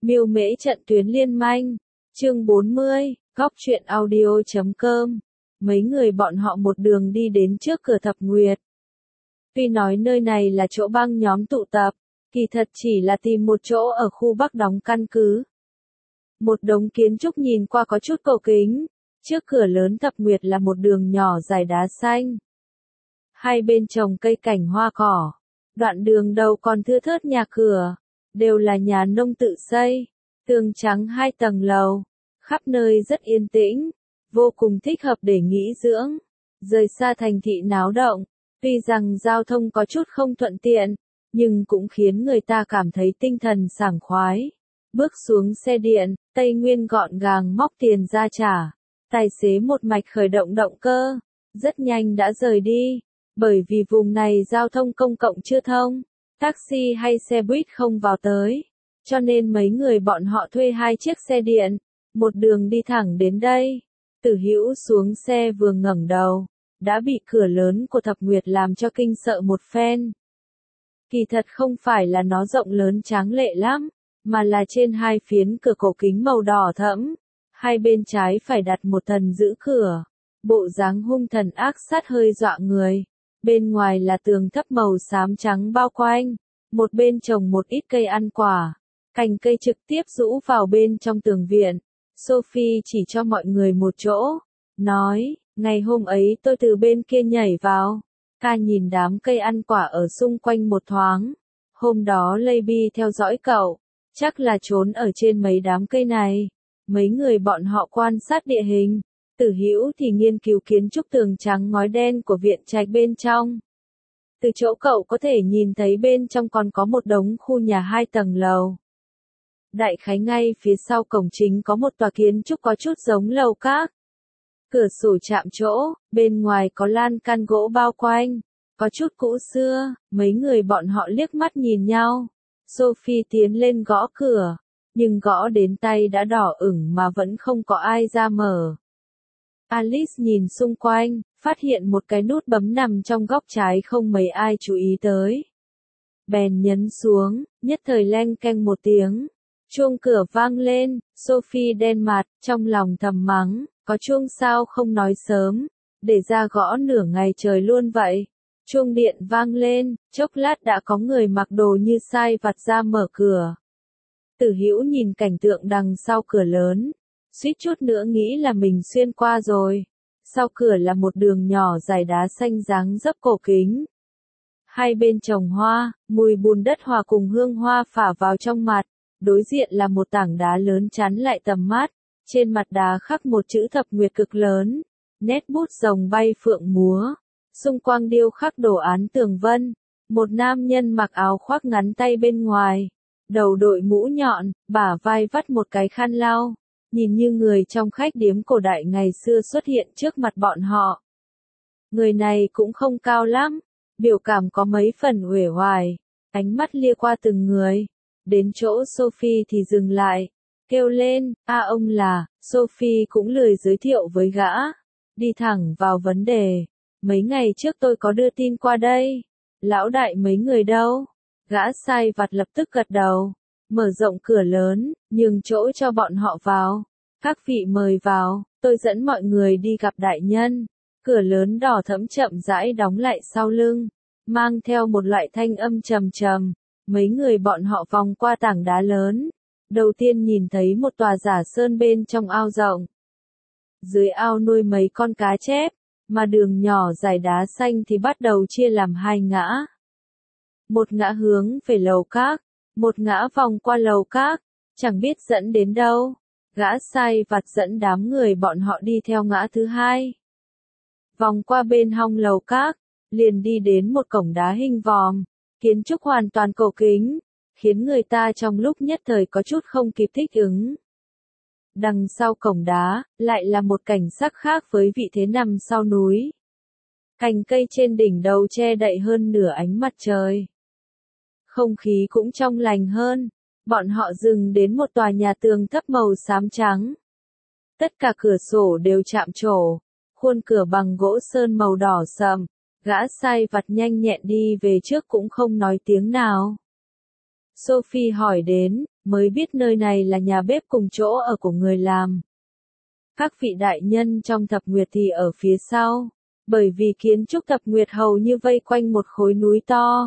Miêu Mễ trận tuyến liên manh. Chương 40, góc truyện audio.com. Mấy người bọn họ một đường đi đến trước cửa Thập Nguyệt. Tuy nói nơi này là chỗ băng nhóm tụ tập, kỳ thật chỉ là tìm một chỗ ở khu Bắc đóng căn cứ. Một đống kiến trúc nhìn qua có chút cổ kính, trước cửa lớn Thập Nguyệt là một đường nhỏ dài đá xanh. Hai bên trồng cây cảnh hoa cỏ, đoạn đường đầu còn thưa thớt nhà cửa, đều là nhà nông tự xây, tường trắng 2 tầng lầu, khắp nơi rất yên tĩnh, vô cùng thích hợp để nghỉ dưỡng, rời xa thành thị náo động, tuy rằng giao thông có chút không thuận tiện, nhưng cũng khiến người ta cảm thấy tinh thần sảng khoái. Bước xuống xe điện, Tây Nguyên gọn gàng móc tiền ra trả, tài xế một mạch khởi động động cơ, rất nhanh đã rời đi, bởi vì vùng này giao thông công cộng chưa thông, taxi hay xe buýt không vào tới, cho nên mấy người bọn họ thuê 2 chiếc xe điện, một đường đi thẳng đến đây. Tử Hữu xuống xe vừa ngẩng đầu, đã bị cửa lớn của Thập Nguyệt làm cho kinh sợ một phen. Kỳ thật không phải là nó rộng lớn tráng lệ lắm, mà là trên 2 phiến cửa cổ kính màu đỏ thẫm, hai bên trái phải đặt một thần giữ cửa, bộ dáng hung thần ác sát hơi dọa người. Bên ngoài là tường thấp màu xám trắng bao quanh, một bên trồng một ít cây ăn quả, cành cây trực tiếp rũ vào bên trong tường viện. Sophie chỉ cho mọi người một chỗ, nói, ngày hôm ấy tôi từ bên kia nhảy vào, ca nhìn đám cây ăn quả ở xung quanh một thoáng. Hôm đó Lady theo dõi cậu, chắc là trốn ở trên mấy đám cây này. Mấy người bọn họ quan sát địa hình, Tử Hữu thì nghiên cứu kiến trúc tường trắng ngói đen của viện trạch bên trong. Từ chỗ cậu có thể nhìn thấy bên trong còn có một đống khu nhà 2 tầng lầu. Đại khái ngay phía sau cổng chính có một tòa kiến trúc có chút giống lầu các. Cửa sổ chạm chỗ, bên ngoài có lan can gỗ bao quanh, có chút cũ xưa, mấy người bọn họ liếc mắt nhìn nhau. Sophie tiến lên gõ cửa, nhưng gõ đến tay đã đỏ ửng mà vẫn không có ai ra mở. Alice nhìn xung quanh, phát hiện một cái nút bấm nằm trong góc trái không mấy ai chú ý tới. Bèn nhấn xuống, nhất thời leng keng một tiếng. Chuông cửa vang lên, Sophie đen mặt, trong lòng thầm mắng, có chuông sao không nói sớm, để ra gõ nửa ngày trời luôn vậy. Chuông điện vang lên, chốc lát đã có người mặc đồ như sai vặt ra mở cửa. Tử Hữu nhìn cảnh tượng đằng sau cửa lớn, suýt chút nữa nghĩ là mình xuyên qua rồi. Sau cửa là một đường nhỏ dài đá xanh dáng dấp cổ kính. Hai bên trồng hoa, mùi bùn đất hòa cùng hương hoa phả vào trong mặt. Đối diện là một tảng đá lớn chắn lại tầm mắt, trên mặt đá khắc một chữ Thập Nguyệt cực lớn, nét bút rồng bay phượng múa, xung quanh điêu khắc đồ án tường vân, một nam nhân mặc áo khoác ngắn tay bên ngoài, đầu đội mũ nhọn, bả vai vắt một cái khăn lau, nhìn như người trong khách điếm cổ đại ngày xưa xuất hiện trước mặt bọn họ. Người này cũng không cao lắm, biểu cảm có mấy phần uể oải, ánh mắt lia qua từng người. Đến chỗ Sophie thì dừng lại, kêu lên, ông là, Sophie cũng lười giới thiệu với gã, đi thẳng vào vấn đề. Mấy ngày trước tôi có đưa tin qua đây, lão đại mấy người đâu? Gã sai vặt lập tức gật đầu, mở rộng cửa lớn, nhường chỗ cho bọn họ vào. Các vị mời vào, tôi dẫn mọi người đi gặp đại nhân. Cửa lớn đỏ thẫm chậm rãi đóng lại sau lưng, mang theo một loại thanh âm trầm trầm. Mấy người bọn họ vòng qua tảng đá lớn, đầu tiên nhìn thấy một tòa giả sơn bên trong ao rộng. Dưới ao nuôi mấy con cá chép, mà đường nhỏ dài đá xanh thì bắt đầu chia làm 2 ngã. Một ngã hướng về lầu các, một ngã vòng qua lầu các, chẳng biết dẫn đến đâu. Gã sai vặt dẫn đám người bọn họ đi theo ngã thứ 2. Vòng qua bên hông lầu các, liền đi đến một cổng đá hình vòm. Kiến trúc hoàn toàn cổ kính, khiến người ta trong lúc nhất thời có chút không kịp thích ứng. Đằng sau cổng đá, lại là một cảnh sắc khác với vị thế nằm sau núi. Cành cây trên đỉnh đầu che đậy hơn nửa ánh mặt trời. Không khí cũng trong lành hơn, bọn họ dừng đến một tòa nhà tường thấp màu xám trắng. Tất cả cửa sổ đều chạm trổ, khuôn cửa bằng gỗ sơn màu đỏ sậm. Gã sai vặt nhanh nhẹn đi về trước cũng không nói tiếng nào. Sophie hỏi đến, mới biết nơi này là nhà bếp cùng chỗ ở của người làm. Các vị đại nhân trong thập nguyệt thì ở phía sau, bởi vì kiến trúc thập nguyệt hầu như vây quanh một khối núi to.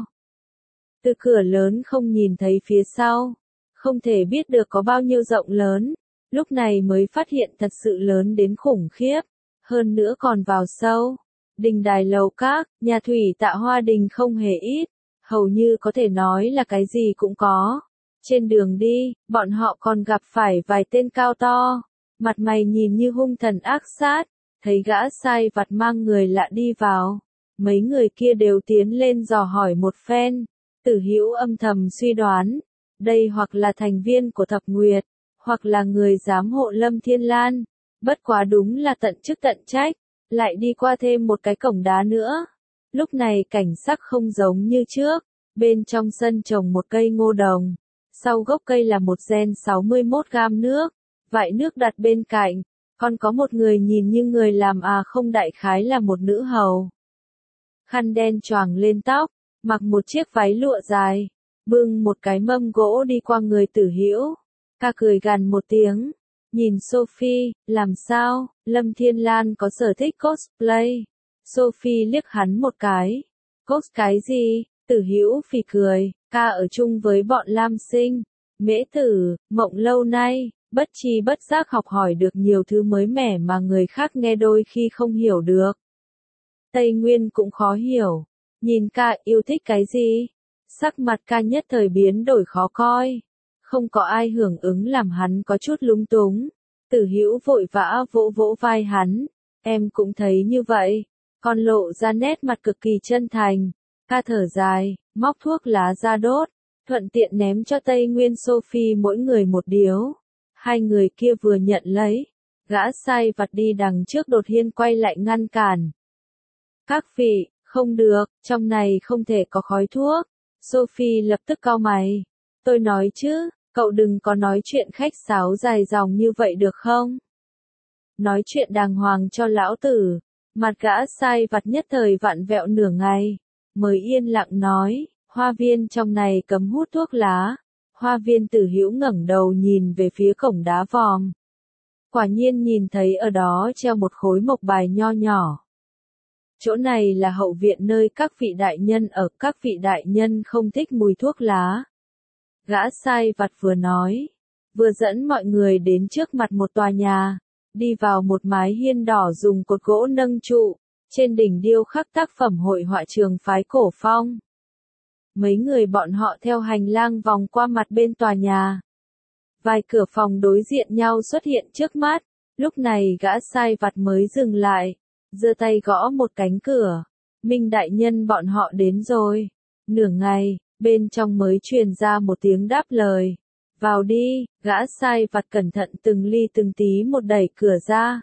Từ cửa lớn không nhìn thấy phía sau, không thể biết được có bao nhiêu rộng lớn, lúc này mới phát hiện thật sự lớn đến khủng khiếp, hơn nữa còn vào sâu. Đình đài lầu các, nhà thủy tạ hoa đình không hề ít, hầu như có thể nói là cái gì cũng có. Trên đường đi, bọn họ còn gặp phải vài tên cao to, mặt mày nhìn như hung thần ác sát, thấy gã sai vặt mang người lạ đi vào. Mấy người kia đều tiến lên dò hỏi một phen, Tử Hữu âm thầm suy đoán, đây hoặc là thành viên của thập nguyệt, hoặc là người giám hộ Lâm Thiên Lan, bất quá đúng là tận chức tận trách, lại đi qua thêm một cái cổng đá nữa. Lúc này cảnh sắc không giống như trước, bên trong sân trồng một cây ngô đồng, sau gốc cây là một gen 61 gam nước, vại nước đặt bên cạnh, còn có một người nhìn như người làm không đại khái là một nữ hầu. Khăn đen choàng lên tóc, mặc một chiếc váy lụa dài, bưng một cái mâm gỗ đi qua người Tử Hữu. Ca cười gằn một tiếng, nhìn Sophie, làm sao, Lâm Thiên Lan có sở thích cosplay. Sophie liếc hắn một cái. Cos cái gì? Tử Hữu phì cười, ca ở chung với bọn Lam Sinh, Mễ Tử, Mộng lâu nay, bất tri bất giác học hỏi được nhiều thứ mới mẻ mà người khác nghe đôi khi không hiểu được. Tây Nguyên cũng khó hiểu, nhìn ca yêu thích cái gì? Sắc mặt ca nhất thời biến đổi khó coi. Không có ai hưởng ứng làm hắn có chút lúng túng. Tử Hữu vội vã vỗ vỗ vai hắn. Em cũng thấy như vậy. Còn lộ ra nét mặt cực kỳ chân thành. Ca thở dài, móc thuốc lá ra đốt. Thuận tiện ném cho Tây Nguyên Sophie mỗi người một điếu. Hai người kia vừa nhận lấy. Gã sai vặt đi đằng trước đột nhiên quay lại ngăn cản. Các vị, không được, trong này không thể có khói thuốc. Sophie lập tức cau mày. Tôi nói chứ, cậu đừng có nói chuyện khách sáo dài dòng như vậy được không? Nói chuyện đàng hoàng cho lão tử. Mặt gã sai vặt nhất thời vặn vẹo nửa ngày, mới yên lặng nói, hoa viên trong này cấm hút thuốc lá. Hoa viên Tử Hữu ngẩng đầu nhìn về phía cổng đá vòm. Quả nhiên nhìn thấy ở đó treo một khối mộc bài nho nhỏ. Chỗ này là hậu viện nơi các vị đại nhân ở, các vị đại nhân không thích mùi thuốc lá. Gã sai vặt vừa nói, vừa dẫn mọi người đến trước mặt một tòa nhà, đi vào một mái hiên đỏ dùng cột gỗ nâng trụ, trên đỉnh điêu khắc tác phẩm hội họa trường phái cổ phong. Mấy người bọn họ theo hành lang vòng qua mặt bên tòa nhà. Vài cửa phòng đối diện nhau xuất hiện trước mắt, lúc này gã sai vặt mới dừng lại, giơ tay gõ một cánh cửa. Minh đại nhân bọn họ đến rồi. Nửa ngày, bên trong mới truyền ra một tiếng đáp lời. Vào đi, gã sai vặt cẩn thận từng ly từng tí một đẩy cửa ra.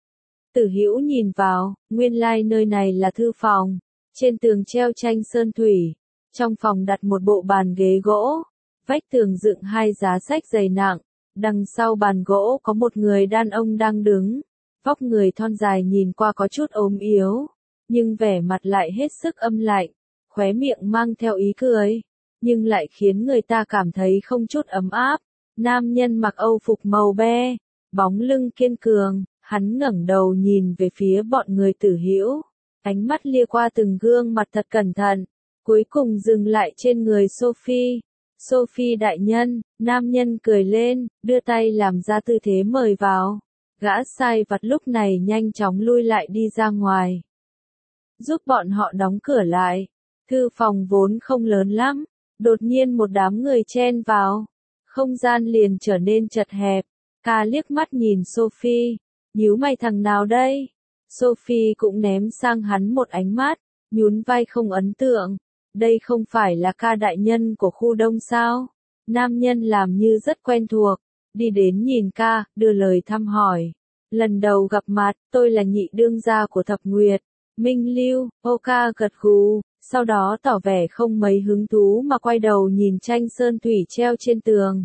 Tử Hữu nhìn vào, nguyên lai nơi này là thư phòng. Trên tường treo tranh sơn thủy. Trong phòng đặt một bộ bàn ghế gỗ. Vách tường dựng hai giá sách dày nặng. Đằng sau bàn gỗ có một người đàn ông đang đứng. Vóc người thon dài nhìn qua có chút ốm yếu. Nhưng vẻ mặt lại hết sức âm lạnh. Khóe miệng mang theo ý cười. Nhưng lại khiến người ta cảm thấy không chút ấm áp. Nam nhân mặc âu phục màu be. Bóng lưng kiên cường. Hắn ngẩng đầu nhìn về phía bọn người Tử Hữu. Ánh mắt lia qua từng gương mặt thật cẩn thận. Cuối cùng dừng lại trên người Sophie. Sophie đại nhân, nam nhân cười lên, đưa tay làm ra tư thế mời vào. Gã sai vặt lúc này nhanh chóng lui lại đi ra ngoài. Giúp bọn họ đóng cửa lại. Thư phòng vốn không lớn lắm. Đột nhiên một đám người chen vào. Không gian liền trở nên chật hẹp. Ca liếc mắt nhìn Sophie. Nhíu mày thằng nào đây? Sophie cũng ném sang hắn một ánh mắt. Nhún vai không ấn tượng. Đây không phải là ca đại nhân của khu đông sao? Nam nhân làm như rất quen thuộc. Đi đến nhìn ca, đưa lời thăm hỏi. Lần đầu gặp mặt, tôi là nhị đương gia của thập nguyệt. Minh Lưu, Ca gật gù, sau đó tỏ vẻ không mấy hứng thú mà quay đầu nhìn tranh sơn thủy treo trên tường.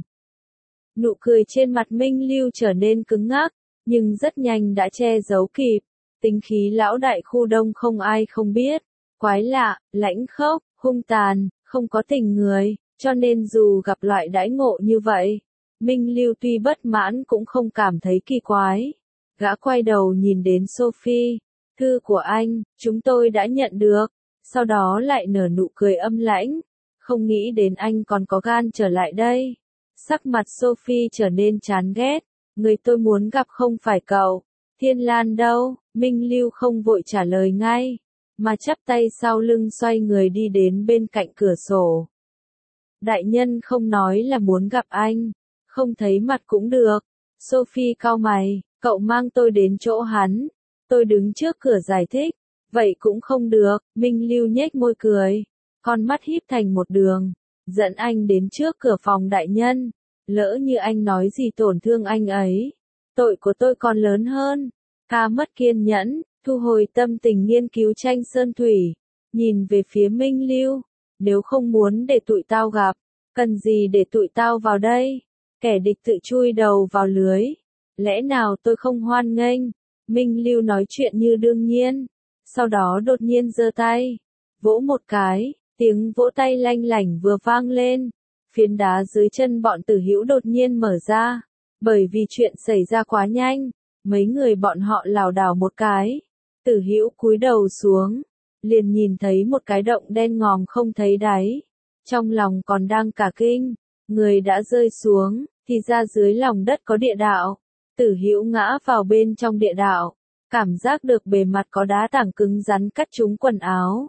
Nụ cười trên mặt Minh Lưu trở nên cứng ngắc, nhưng rất nhanh đã che giấu kịp. Tính khí lão đại khu đông không ai không biết. Quái lạ, lãnh khốc, hung tàn, không có tình người, Cho nên dù gặp loại đãi ngộ như vậy, Minh Lưu tuy bất mãn cũng không cảm thấy kỳ quái. Gã quay đầu nhìn đến Sophie, thư của anh, chúng tôi đã nhận được, sau đó lại nở nụ cười âm lãnh, không nghĩ đến anh còn có gan trở lại đây. Sắc mặt Sophie trở nên chán ghét, người tôi muốn gặp không phải cậu, Thiên Lan đâu, Minh Lưu không vội trả lời ngay, mà chắp tay sau lưng xoay người đi đến bên cạnh cửa sổ. Đại nhân không nói là muốn gặp anh, không thấy mặt cũng được. Sophie cau mày, cậu mang tôi đến chỗ hắn. Tôi đứng trước cửa giải thích, vậy cũng không được, Minh Lưu nhếch môi cười, con mắt híp thành một đường, dẫn anh đến trước cửa phòng đại nhân. Lỡ như anh nói gì tổn thương anh ấy, tội của tôi còn lớn hơn. Ca mất kiên nhẫn, thu hồi tâm tình nghiên cứu tranh sơn thủy, nhìn về phía Minh Lưu, nếu không muốn để tụi tao gặp, cần gì để tụi tao vào đây, kẻ địch tự chui đầu vào lưới, lẽ nào tôi không hoan nghênh. Minh Lưu nói chuyện như đương nhiên, sau đó đột nhiên giơ tay, vỗ một cái, tiếng vỗ tay lanh lảnh vừa vang lên, phiến đá dưới chân bọn Tử Hữu đột nhiên mở ra, bởi vì chuyện xảy ra quá nhanh, mấy người bọn họ lảo đảo một cái, Tử Hữu cúi đầu xuống, liền nhìn thấy một cái động đen ngòm không thấy đáy, trong lòng còn đang cả kinh, người đã rơi xuống, thì ra dưới lòng đất có địa đạo. Tử Hữu ngã vào bên trong địa đạo, cảm giác được bề mặt có đá tảng cứng rắn cắt trúng quần áo.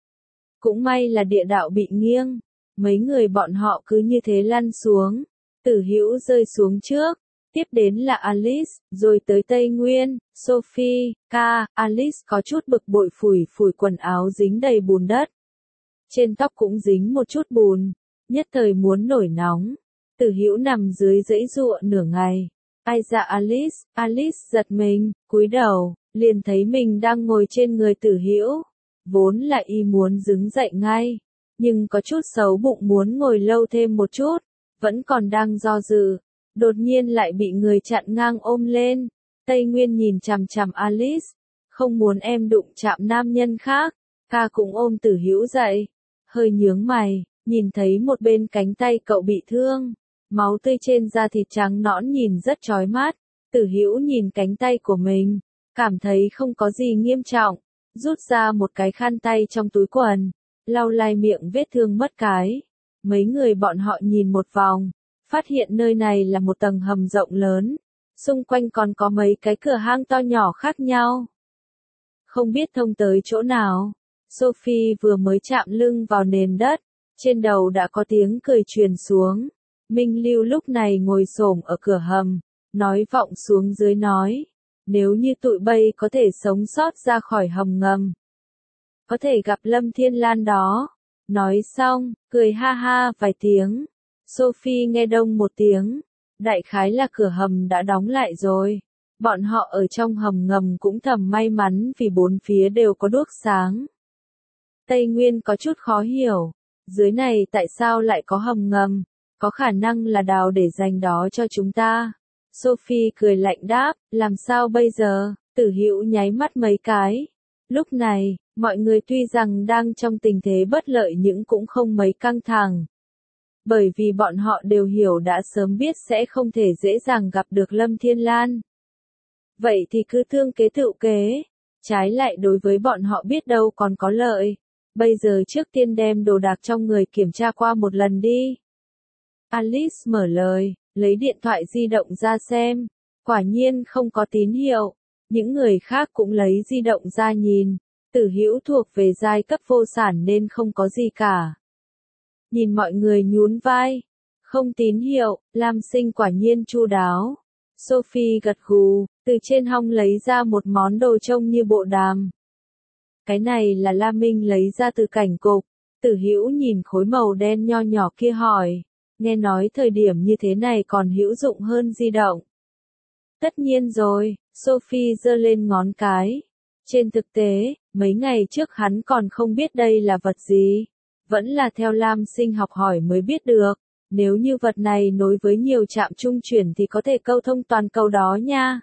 Cũng may là địa đạo bị nghiêng, mấy người bọn họ cứ như thế lăn xuống. Tử Hữu rơi xuống trước, tiếp đến là Alice, rồi tới Tây Nguyên, Sophie, Ca. Alice có chút bực bội phủi phủi quần áo dính đầy bùn đất. Trên tóc cũng dính một chút bùn, nhất thời muốn nổi nóng. Tử Hữu nằm dưới giãy giụa nửa ngày. Ai dạ Alice, Alice giật mình, cúi đầu, liền thấy mình đang ngồi trên người Tử Hữu. Vốn là y muốn đứng dậy ngay, nhưng có chút xấu bụng muốn ngồi lâu thêm một chút, vẫn còn đang do dự, đột nhiên lại bị người chặn ngang ôm lên. Tây Nguyên nhìn chằm chằm Alice, không muốn em đụng chạm nam nhân khác. Ca cũng ôm Tử Hữu dậy, hơi nhướng mày, nhìn thấy một bên cánh tay cậu bị thương, máu tươi trên da thịt trắng nõn nhìn rất chói mắt. Tử Hữu nhìn cánh tay của mình, cảm thấy không có gì nghiêm trọng, rút ra một cái khăn tay trong túi quần, lau lai miệng vết thương mất cái. Mấy người bọn họ nhìn một vòng, phát hiện nơi này là một tầng hầm rộng lớn, xung quanh còn có mấy cái cửa hang to nhỏ khác nhau. Không biết thông tới chỗ nào, Sophie vừa mới chạm lưng vào nền đất, trên đầu đã có tiếng cười truyền xuống. Minh Lưu lúc này ngồi xổm ở cửa hầm, nói vọng xuống dưới nói, nếu như tụi bay có thể sống sót ra khỏi hầm ngầm, có thể gặp Lâm Thiên Lan đó. Nói xong, cười ha ha vài tiếng. Sophie nghe đông một tiếng, đại khái là cửa hầm đã đóng lại rồi. Bọn họ ở trong hầm ngầm cũng thầm may mắn vì bốn phía đều có đuốc sáng. Tây Nguyên có chút khó hiểu, dưới này tại sao lại có hầm ngầm, có khả năng là đào để dành đó cho chúng ta. Sophie cười lạnh đáp, làm sao bây giờ? Tử Hữu nháy mắt mấy cái. Lúc này, mọi người tuy rằng đang trong tình thế bất lợi nhưng cũng không mấy căng thẳng. Bởi vì bọn họ đều hiểu đã sớm biết sẽ không thể dễ dàng gặp được Lâm Thiên Lan. Vậy thì cứ thương kế tựu kế. Trái lại đối với bọn họ biết đâu còn có lợi. Bây giờ trước tiên đem đồ đạc trong người kiểm tra qua một lần đi. Alice mở lời, lấy điện thoại di động ra xem. Quả nhiên không có tín hiệu. Những người khác cũng lấy di động ra nhìn. Tử Hữu thuộc về giai cấp vô sản nên không có gì cả. Nhìn mọi người nhún vai. Không tín hiệu, Lam Sinh quả nhiên chu đáo. Sophie gật gù, từ trên hông lấy ra một món đồ trông như bộ đàm. Cái này là Lam Minh lấy ra từ cảnh cục. Tử Hữu nhìn khối màu đen nho nhỏ kia hỏi, nghe nói thời điểm như thế này còn hữu dụng hơn di động. Tất nhiên rồi, Sophie giơ lên ngón cái. Trên thực tế, mấy ngày trước hắn còn không biết đây là vật gì. Vẫn là theo Lam Sinh học hỏi mới biết được. Nếu như vật này nối với nhiều trạm trung chuyển thì có thể câu thông toàn cầu đó nha.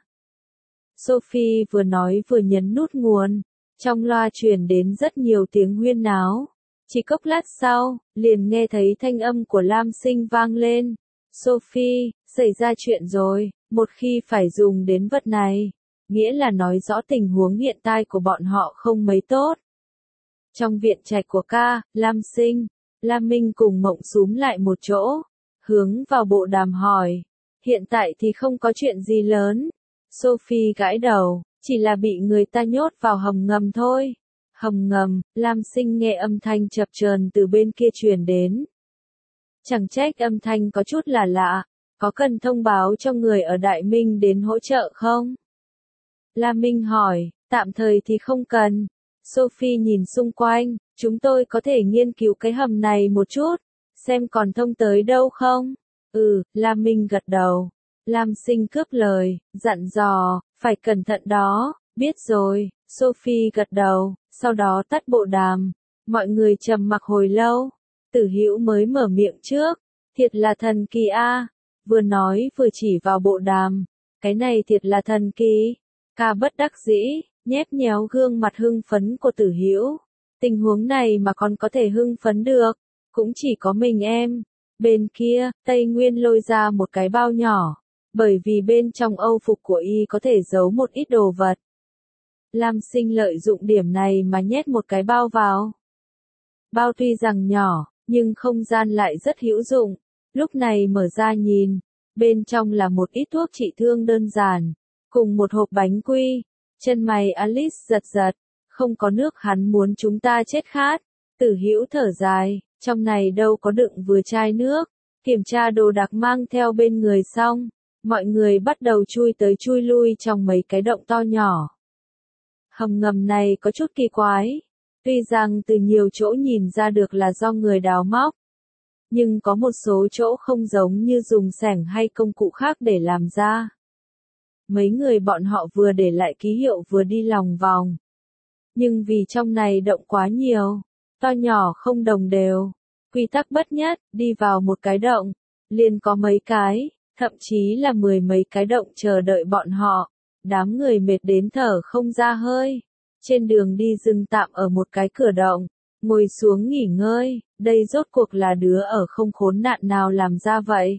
Sophie vừa nói vừa nhấn nút nguồn. Trong loa truyền đến rất nhiều tiếng huyên náo. Chỉ chốc lát sau, liền nghe thấy thanh âm của Lam Sinh vang lên. Sophie, xảy ra chuyện rồi, một khi phải dùng đến vật này, nghĩa là nói rõ tình huống hiện tại của bọn họ không mấy tốt. Trong viện trạch của ca, Lam Sinh, Lam Minh cùng Mộng xúm lại một chỗ, hướng vào bộ đàm hỏi. Hiện tại thì không có chuyện gì lớn. Sophie gãi đầu, chỉ là bị người ta nhốt vào hầm ngầm thôi. Hầm ngầm, Lam Sinh nghe âm thanh chập chờn từ bên kia truyền đến. Chẳng trách âm thanh có chút là lạ, có cần thông báo cho người ở Đại Minh đến hỗ trợ không? Lam Minh hỏi, tạm thời thì không cần. Sophie nhìn xung quanh, chúng tôi có thể nghiên cứu cái hầm này một chút, xem còn thông tới đâu không? Lam Minh gật đầu. Lam Sinh cướp lời, dặn dò, phải cẩn thận đó, biết rồi. Sophie gật đầu, sau đó tắt bộ đàm. Mọi người trầm mặc hồi lâu. Tử Hữu mới mở miệng trước, thiệt là thần kỳ a. Vừa nói vừa chỉ vào bộ đàm, cái này thiệt là thần kỳ. Ca bất đắc dĩ, nhép nhéo gương mặt hưng phấn của Tử Hữu. Tình huống này mà còn có thể hưng phấn được, cũng chỉ có mình em. Bên kia, Tây Nguyên lôi ra một cái bao nhỏ, bởi vì bên trong âu phục của y có thể giấu một ít đồ vật. Lam Sinh lợi dụng điểm này mà nhét một cái bao vào. Bao tuy rằng nhỏ, nhưng không gian lại rất hữu dụng. Lúc này mở ra nhìn, bên trong là một ít thuốc trị thương đơn giản, cùng một hộp bánh quy. Chân mày Alice giật giật, không có nước hắn muốn chúng ta chết khát. Tử Hữu thở dài, trong này đâu có đựng vừa chai nước. Kiểm tra đồ đạc mang theo bên người xong, mọi người bắt đầu chui tới chui lui trong mấy cái động to nhỏ. Hầm ngầm này có chút kỳ quái, tuy rằng từ nhiều chỗ nhìn ra được là do người đào móc, nhưng có một số chỗ không giống như dùng xẻng hay công cụ khác để làm ra. Mấy người bọn họ vừa để lại ký hiệu vừa đi lòng vòng. Nhưng vì trong này động quá nhiều, to nhỏ không đồng đều, quy tắc bất nhất, đi vào một cái động, liền có mấy cái, thậm chí là 10 mấy cái động chờ đợi bọn họ. Đám người mệt đến thở không ra hơi. Trên đường đi dừng tạm ở một cái cửa động, ngồi xuống nghỉ ngơi, đây rốt cuộc là đứa ở không khốn nạn nào làm ra vậy.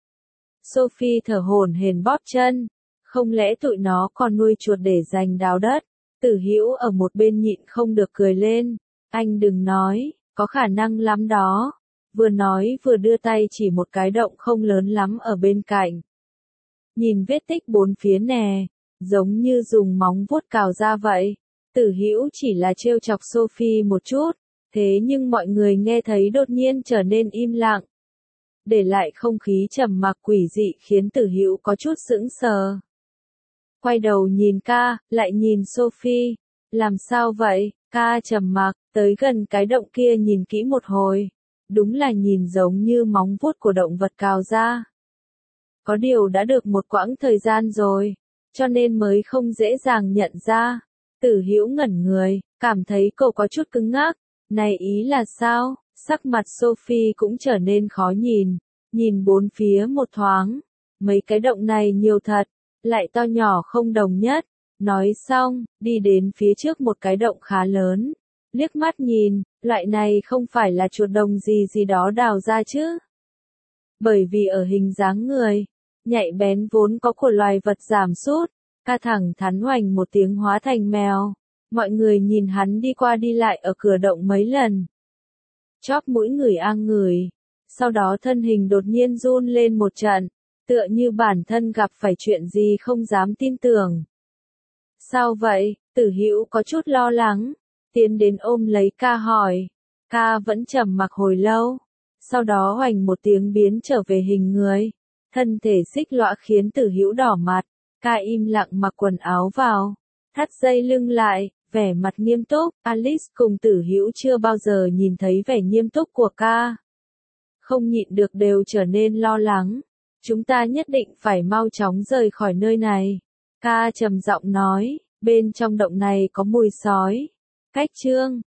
Sophie thở hổn hển bóp chân, không lẽ tụi nó còn nuôi chuột để dành đào đất? Tử Hữu ở một bên nhịn không được cười lên, anh đừng nói, có khả năng lắm đó. Vừa nói vừa đưa tay chỉ một cái động không lớn lắm ở bên cạnh. Nhìn vết tích bốn phía nè, giống như dùng móng vuốt cào ra vậy. Tử Hữu chỉ là trêu chọc Sophie một chút, thế nhưng mọi người nghe thấy đột nhiên trở nên im lặng. Để lại không khí trầm mặc quỷ dị khiến Tử Hữu có chút sững sờ. Quay đầu nhìn ca, lại nhìn Sophie. Làm sao vậy? Ca trầm mặc, tới gần cái động kia nhìn kỹ một hồi. Đúng là nhìn giống như móng vuốt của động vật cào ra. Có điều đã được một quãng thời gian rồi, cho nên mới không dễ dàng nhận ra. Tử Hữu ngẩn người, cảm thấy cậu có chút cứng ngắc. Này ý là sao? Sắc mặt Sophie cũng trở nên khó nhìn. Nhìn bốn phía một thoáng. Mấy cái động này nhiều thật, lại to nhỏ không đồng nhất. Nói xong, đi đến phía trước một cái động khá lớn. Liếc mắt nhìn, loại này không phải là chuột đồng gì gì đó đào ra chứ. Bởi vì ở hình dáng người, nhạy bén vốn có của loài vật giảm sút, ca thẳng thắn hoành một tiếng hóa thành mèo. Mọi người nhìn hắn đi qua đi lại ở cửa động mấy lần. Chóp mũi ngửi ngửi, sau đó thân hình đột nhiên run lên một trận, tựa như bản thân gặp phải chuyện gì không dám tin tưởng. Sao vậy? Tử Hữu có chút lo lắng, tiến đến ôm lấy ca hỏi. Ca vẫn trầm mặc hồi lâu, sau đó hoành một tiếng biến trở về hình người. Thân thể xích lõa khiến Tử Hữu đỏ mặt, ca im lặng mặc quần áo vào, thắt dây lưng lại, vẻ mặt nghiêm túc. Alice cùng Tử Hữu chưa bao giờ nhìn thấy vẻ nghiêm túc của ca. Không nhịn được đều trở nên lo lắng. Chúng ta nhất định phải mau chóng rời khỏi nơi này. Ca trầm giọng nói, bên trong động này có mùi sói. Cách chương